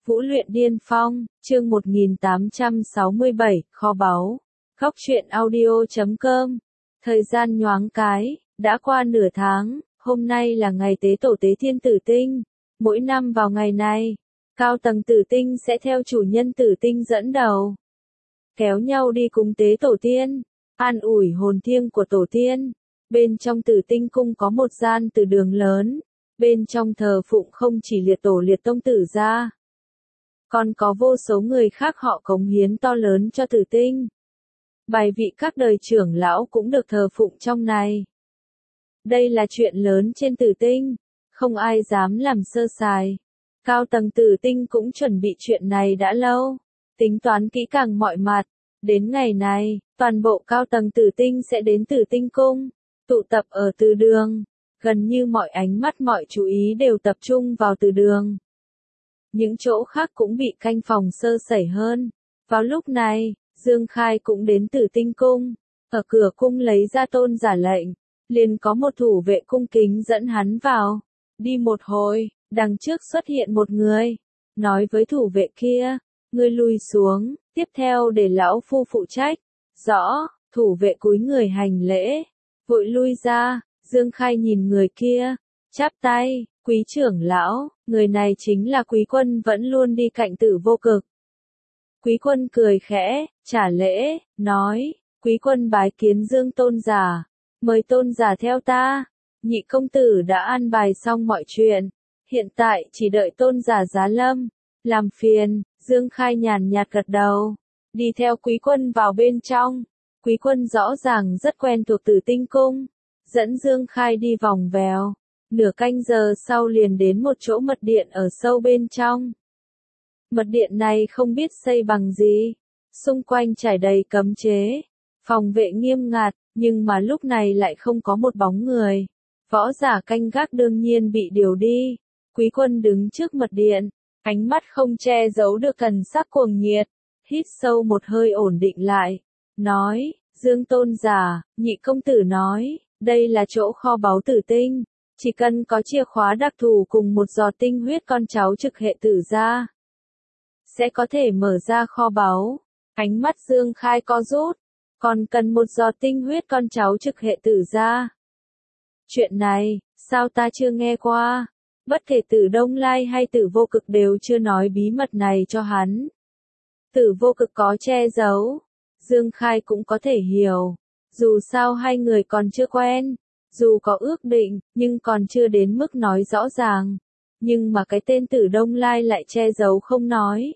Vũ luyện điên phong, chương 1867, kho báu. Góc truyện audio.com. Thời gian nhoáng cái, đã qua nửa tháng, hôm nay là ngày tế tổ tế thiên tử tinh. Mỗi năm vào ngày này, cao tầng tử tinh sẽ theo chủ nhân tử tinh dẫn đầu, kéo nhau đi cúng tế tổ tiên, an ủi hồn thiêng của tổ tiên. Bên trong tử tinh cung có một gian từ đường lớn, bên trong thờ phụng không chỉ liệt tổ liệt tông tử gia, còn có vô số người khác họ cống hiến to lớn cho tử tinh. Bài vị các đời trưởng lão cũng được thờ phụng trong này. Đây là chuyện lớn trên tử tinh, không ai dám làm sơ sài. Cao tầng tử tinh cũng chuẩn bị chuyện này đã lâu, tính toán kỹ càng mọi mặt. Đến ngày này, toàn bộ cao tầng tử tinh sẽ đến tử tinh cung, tụ tập ở từ đường. Gần như mọi ánh mắt mọi chú ý đều tập trung vào từ đường. Những chỗ khác cũng bị canh phòng sơ sẩy hơn. Vào lúc này, Dương Khai cũng đến tử tinh cung. Ở cửa cung lấy ra tôn giả lệnh. Liền có một thủ vệ cung kính dẫn hắn vào. Đi một hồi, đằng trước xuất hiện một người. Nói với thủ vệ kia, ngươi lùi xuống, tiếp theo để lão phu phụ trách. Rõ, thủ vệ cúi người hành lễ, vội lui ra. Dương Khai nhìn người kia, chắp tay, quý trưởng lão, người này chính là quý quân vẫn luôn đi cạnh Tử Vô Cực. Quý quân cười khẽ, trả lễ, nói, quý quân bái kiến Dương tôn giả, mời tôn giả theo ta. Nhị công tử đã an bài xong mọi chuyện, hiện tại chỉ đợi tôn giả giá lâm, làm phiền. Dương Khai nhàn nhạt gật đầu, đi theo quý quân vào bên trong. Quý quân rõ ràng rất quen thuộc Tử Tinh cung, dẫn Dương Khai đi vòng vèo. Nửa canh giờ sau liền đến một chỗ mật điện ở sâu bên trong. Mật điện này không biết xây bằng gì, xung quanh trải đầy cấm chế, phòng vệ nghiêm ngặt, nhưng mà lúc này lại không có một bóng người. Võ giả canh gác đương nhiên bị điều đi. Quý quân đứng trước mật điện, ánh mắt không che giấu được thần sắc cuồng nhiệt, hít sâu một hơi ổn định lại, nói, Dương tôn giả, nhị công tử nói, đây là chỗ kho báu tử tinh, chỉ cần có chìa khóa đặc thù cùng một giọt tinh huyết con cháu trực hệ tử gia, sẽ có thể mở ra kho báu. Ánh mắt Dương Khai co rút, còn cần một giọt tinh huyết con cháu trực hệ tử gia. Chuyện này, sao ta chưa nghe qua? Bất kể Tử Đông Lai hay Tử Vô Cực đều chưa nói bí mật này cho hắn. Tử Vô Cực có che giấu, Dương Khai cũng có thể hiểu. Dù sao hai người còn chưa quen, dù có ước định, nhưng còn chưa đến mức nói rõ ràng. Nhưng mà cái tên Tử Đông Lai lại che giấu không nói,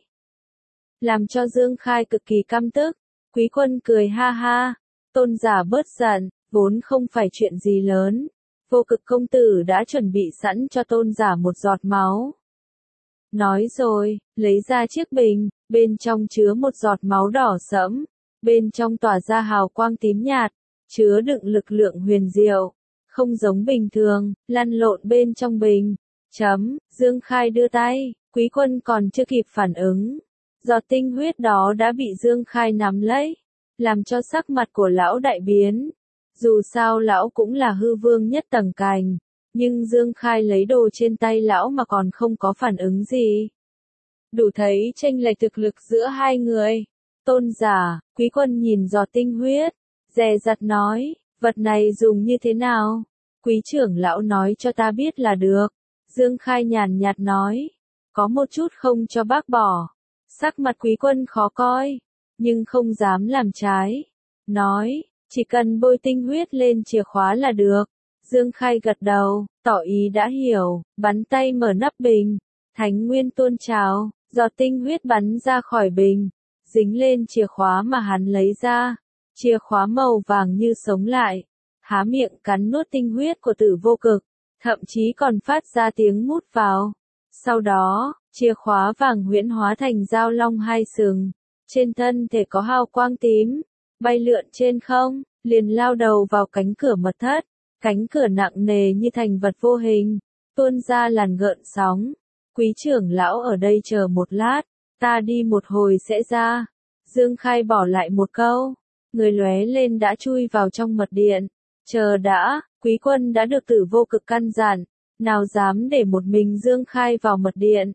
làm cho Dương Khai cực kỳ căm tức. Quý quân cười ha ha, tôn giả bớt giận, vốn không phải chuyện gì lớn. Vô Cực công tử đã chuẩn bị sẵn cho tôn giả một giọt máu. Nói rồi, lấy ra chiếc bình, bên trong chứa một giọt máu đỏ sẫm, bên trong tỏa ra hào quang tím nhạt, chứa đựng lực lượng huyền diệu, không giống bình thường, lăn lộn bên trong bình. Dương Khai đưa tay, quý quân còn chưa kịp phản ứng. Giọt tinh huyết đó đã bị Dương Khai nắm lấy, làm cho sắc mặt của lão đại biến. Dù sao lão cũng là hư vương nhất tầng cành, nhưng Dương Khai lấy đồ trên tay lão mà còn không có phản ứng gì. Đủ thấy chênh lệch thực lực giữa hai người. Tôn giả, quý quân nhìn giọt tinh huyết, dè dặt nói, vật này dùng như thế nào? Quý trưởng lão nói cho ta biết là được. Dương Khai nhàn nhạt nói, có một chút không cho bác bỏ. Sắc mặt quý quân khó coi, nhưng không dám làm trái. Nói, chỉ cần bôi tinh huyết lên chìa khóa là được. Dương Khai gật đầu, tỏ ý đã hiểu, bắn tay mở nắp bình. Thánh nguyên tuôn trào, giọt tinh huyết bắn ra khỏi bình, dính lên chìa khóa mà hắn lấy ra. Chìa khóa màu vàng như sống lại, há miệng cắn nuốt tinh huyết của Tử Vô Cực, thậm chí còn phát ra tiếng mút vào. Sau đó, chìa khóa vàng huyễn hóa thành dao long hai sừng, trên thân thể có hào quang tím, bay lượn trên không, liền lao đầu vào cánh cửa mật thất. Cánh cửa nặng nề như thành vật vô hình, tuôn ra làn gợn sóng. Quý trưởng lão ở đây chờ một lát, ta đi một hồi sẽ ra. Dương Khai bỏ lại một câu, người lóe lên đã chui vào trong mật điện. Chờ đã, quý quân đã được Tử Vô Cực căn dặn, nào dám để một mình Dương Khai vào mật điện.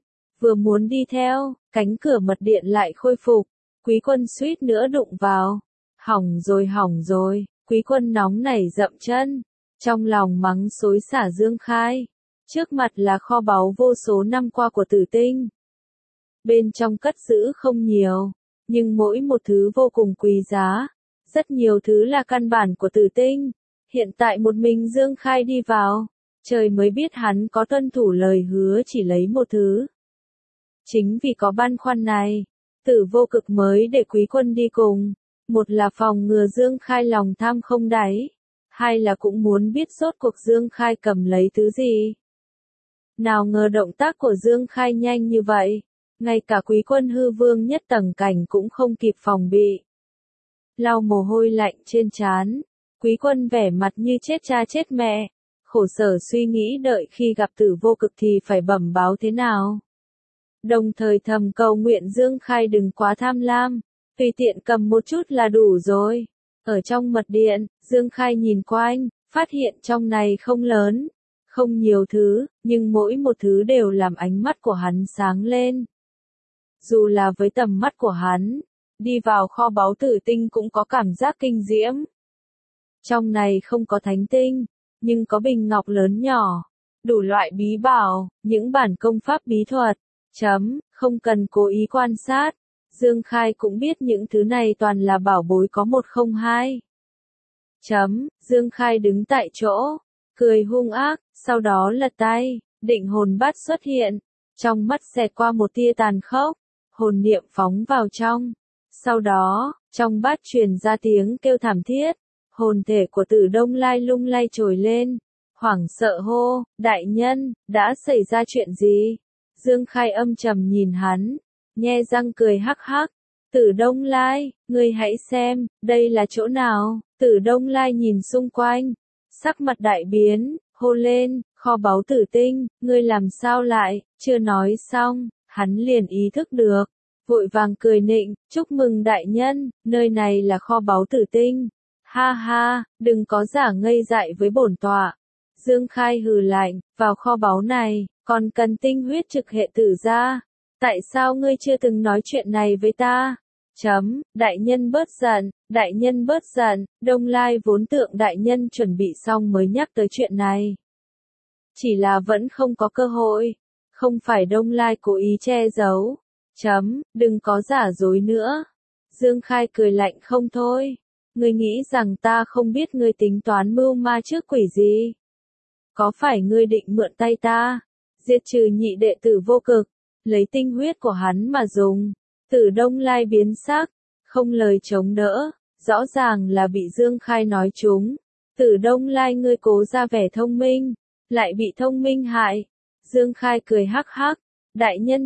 vừa muốn đi theo, cánh cửa mật điện lại khôi phục, Quý Quân suýt nữa đụng vào. Hỏng rồi, Quý Quân nóng nảy dậm chân, trong lòng mắng xối xả Dương Khai. Trước mặt là kho báu vô số năm qua của Tử Tinh. Bên trong cất giữ không nhiều, nhưng mỗi một thứ vô cùng quý giá. Rất nhiều thứ là căn bản của Tử Tinh. Hiện tại một mình Dương Khai đi vào, trời mới biết hắn có tuân thủ lời hứa chỉ lấy một thứ. Chính vì có băn khoăn này, Tử Vô Cực mới để Quý Quân đi cùng. Một là phòng ngừa Dương Khai lòng tham không đáy, hai là cũng muốn biết rốt cuộc Dương Khai cầm lấy thứ gì. Nào ngờ động tác của Dương Khai nhanh như vậy, ngay cả Quý Quân hư vương nhất tầng cảnh cũng không kịp phòng bị. Lau mồ hôi lạnh trên trán, Quý Quân vẻ mặt như chết cha chết mẹ, khổ sở suy nghĩ đợi khi gặp Tử Vô Cực thì phải bẩm báo thế nào. Đồng thời thầm cầu nguyện Dương Khai đừng quá tham lam, tùy tiện cầm một chút là đủ rồi. Ở trong mật điện, Dương Khai nhìn quanh, phát hiện trong này không lớn, không nhiều thứ, nhưng mỗi một thứ đều làm ánh mắt của hắn sáng lên. Dù là với tầm mắt của hắn, đi vào kho báu Tử Tinh cũng có cảm giác kinh diễm. Trong này không có thánh tinh, nhưng có bình ngọc lớn nhỏ, đủ loại bí bảo, những bản công pháp bí thuật. Không cần cố ý quan sát, Dương Khai cũng biết những thứ này toàn là bảo bối có một không hai. Dương Khai đứng tại chỗ, cười hung ác, sau đó lật tay, định hồn bát xuất hiện, trong mắt xẹt qua một tia tàn khốc, hồn niệm phóng vào trong. Sau đó, trong bát truyền ra tiếng kêu thảm thiết, hồn thể của Tử Đông Lai lung lay trồi lên, hoảng sợ hô, đại nhân, đã xảy ra chuyện gì? Dương Khai âm trầm nhìn hắn, nhe răng cười hắc hắc, Tử Đông Lai, ngươi hãy xem, đây là chỗ nào? Tử Đông Lai nhìn xung quanh, sắc mặt đại biến, hô lên, kho báu Tử Tinh, ngươi làm sao lại? Chưa nói xong, hắn liền ý thức được, vội vàng cười nịnh, chúc mừng đại nhân, nơi này là kho báu Tử Tinh. Ha ha, đừng có giả ngây dại với bổn tọa. Dương Khai hừ lạnh, vào kho báu này, còn cần tinh huyết trực hệ tử ra. Tại sao ngươi chưa từng nói chuyện này với ta? Đại nhân bớt giận, Đông Lai vốn tượng đại nhân chuẩn bị xong mới nhắc tới chuyện này. Chỉ là vẫn không có cơ hội, không phải Đông Lai cố ý che giấu. Đừng có giả dối nữa. Dương Khai cười lạnh không thôi. Ngươi nghĩ rằng ta không biết ngươi tính toán mưu ma trước quỷ gì? Có phải ngươi định mượn tay ta, diệt trừ nhị đệ Tử Vô Cực, lấy tinh huyết của hắn mà dùng? Tử Đông Lai biến sắc, không lời chống đỡ, rõ ràng là bị Dương Khai nói trúng. Tử Đông Lai ngươi cố ra vẻ thông minh, lại bị thông minh hại. Dương Khai cười hắc hắc, đại nhân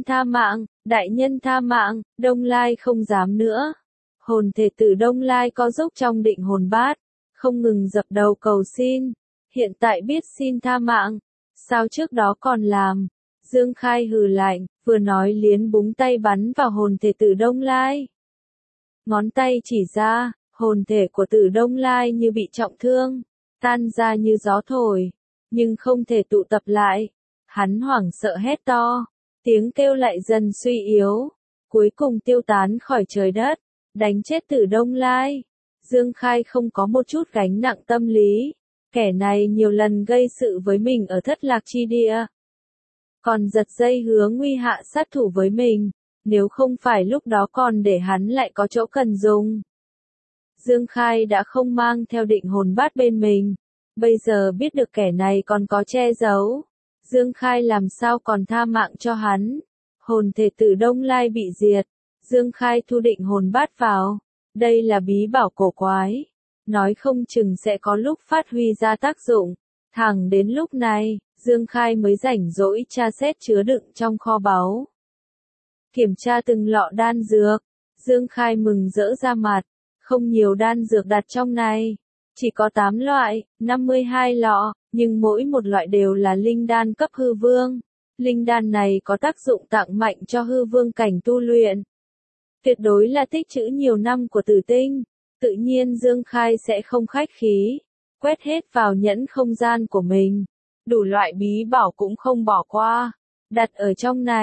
tha mạng, Đông Lai không dám nữa. Hồn thể Tử Đông Lai có dốc trong định hồn bát, không ngừng dập đầu cầu xin, hiện tại biết xin tha mạng, sao trước đó còn làm? Dương Khai hừ lạnh, vừa nói liến búng tay bắn vào hồn thể Tử Đông Lai. Ngón tay chỉ ra, hồn thể của Tử Đông Lai như bị trọng thương, tan ra như gió thổi, nhưng không thể tụ tập lại. Hắn hoảng sợ hét to, tiếng kêu lại dần suy yếu, cuối cùng tiêu tán khỏi trời đất, đánh chết Tử Đông Lai. Dương Khai không có một chút gánh nặng tâm lý, kẻ này nhiều lần gây sự với mình ở Thất Lạc Chi Địa, còn giật dây hứa nguy hạ sát thủ với mình, nếu không phải lúc đó còn để hắn lại có chỗ cần dùng. Dương Khai đã không mang theo định hồn bát bên mình, bây giờ biết được kẻ này còn có che giấu, Dương Khai làm sao còn tha mạng cho hắn. Hồn thể Tử Đông Lai bị diệt, Dương Khai thu định hồn bát vào, đây là bí bảo cổ quái, nói không chừng sẽ có lúc phát huy ra tác dụng. Thẳng đến lúc này, Dương Khai mới rảnh rỗi tra xét chứa đựng trong kho báu. Kiểm tra từng lọ đan dược, Dương Khai mừng rỡ ra mặt, không nhiều đan dược đặt trong này, chỉ có 8 loại, 52 lọ, nhưng mỗi một loại đều là linh đan cấp hư vương. Linh đan này có tác dụng tặng mạnh cho hư vương cảnh tu luyện. Tuyệt đối là tích trữ nhiều năm của Tử Tinh, tự nhiên Dương Khai sẽ không khách khí, quét hết vào nhẫn không gian của mình. Đủ loại bí bảo cũng không bỏ qua, đặt ở trong này,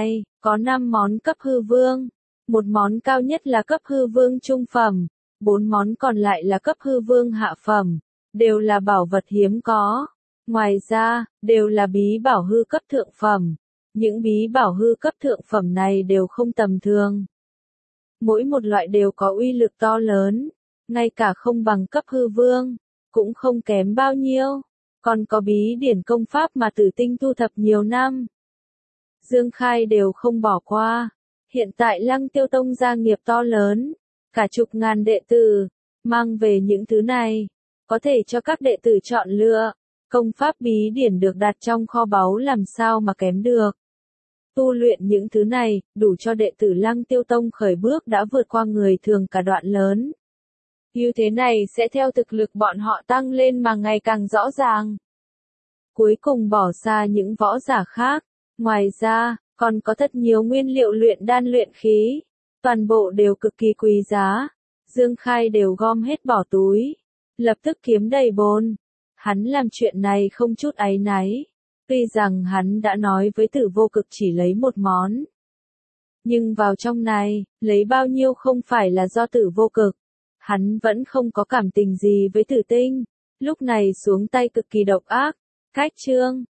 có 5 món cấp hư vương. Một món cao nhất là cấp hư vương trung phẩm, 4 món còn lại là cấp hư vương hạ phẩm, đều là bảo vật hiếm có. Ngoài ra, đều là bí bảo hư cấp thượng phẩm. Những bí bảo hư cấp thượng phẩm này đều không tầm thường. Mỗi một loại đều có uy lực to lớn, ngay cả không bằng cấp hư vương, cũng không kém bao nhiêu. Còn có bí điển công pháp mà Tử Tinh thu thập nhiều năm, Dương Khai đều không bỏ qua. Hiện tại Lăng Tiêu Tông gia nghiệp to lớn, cả chục ngàn đệ tử, mang về những thứ này, có thể cho các đệ tử chọn lựa. Công pháp bí điển được đặt trong kho báu làm sao mà kém được. Tu luyện những thứ này, đủ cho đệ tử Lăng Tiêu Tông khởi bước đã vượt qua người thường cả đoạn lớn. Như thế này sẽ theo thực lực bọn họ tăng lên mà ngày càng rõ ràng. Cuối cùng bỏ xa những võ giả khác. Ngoài ra, còn có thật nhiều nguyên liệu luyện đan luyện khí. Toàn bộ đều cực kỳ quý giá. Dương Khai đều gom hết bỏ túi. Lập tức kiếm đầy bồn. Hắn làm chuyện này không chút áy náy. Tuy rằng hắn đã nói với Tử Vô Cực chỉ lấy một món. Nhưng vào trong này, lấy bao nhiêu không phải là do Tử Vô Cực. Hắn vẫn không có cảm tình gì với Tử Tinh. Lúc này xuống tay cực kỳ độc ác. Cách chương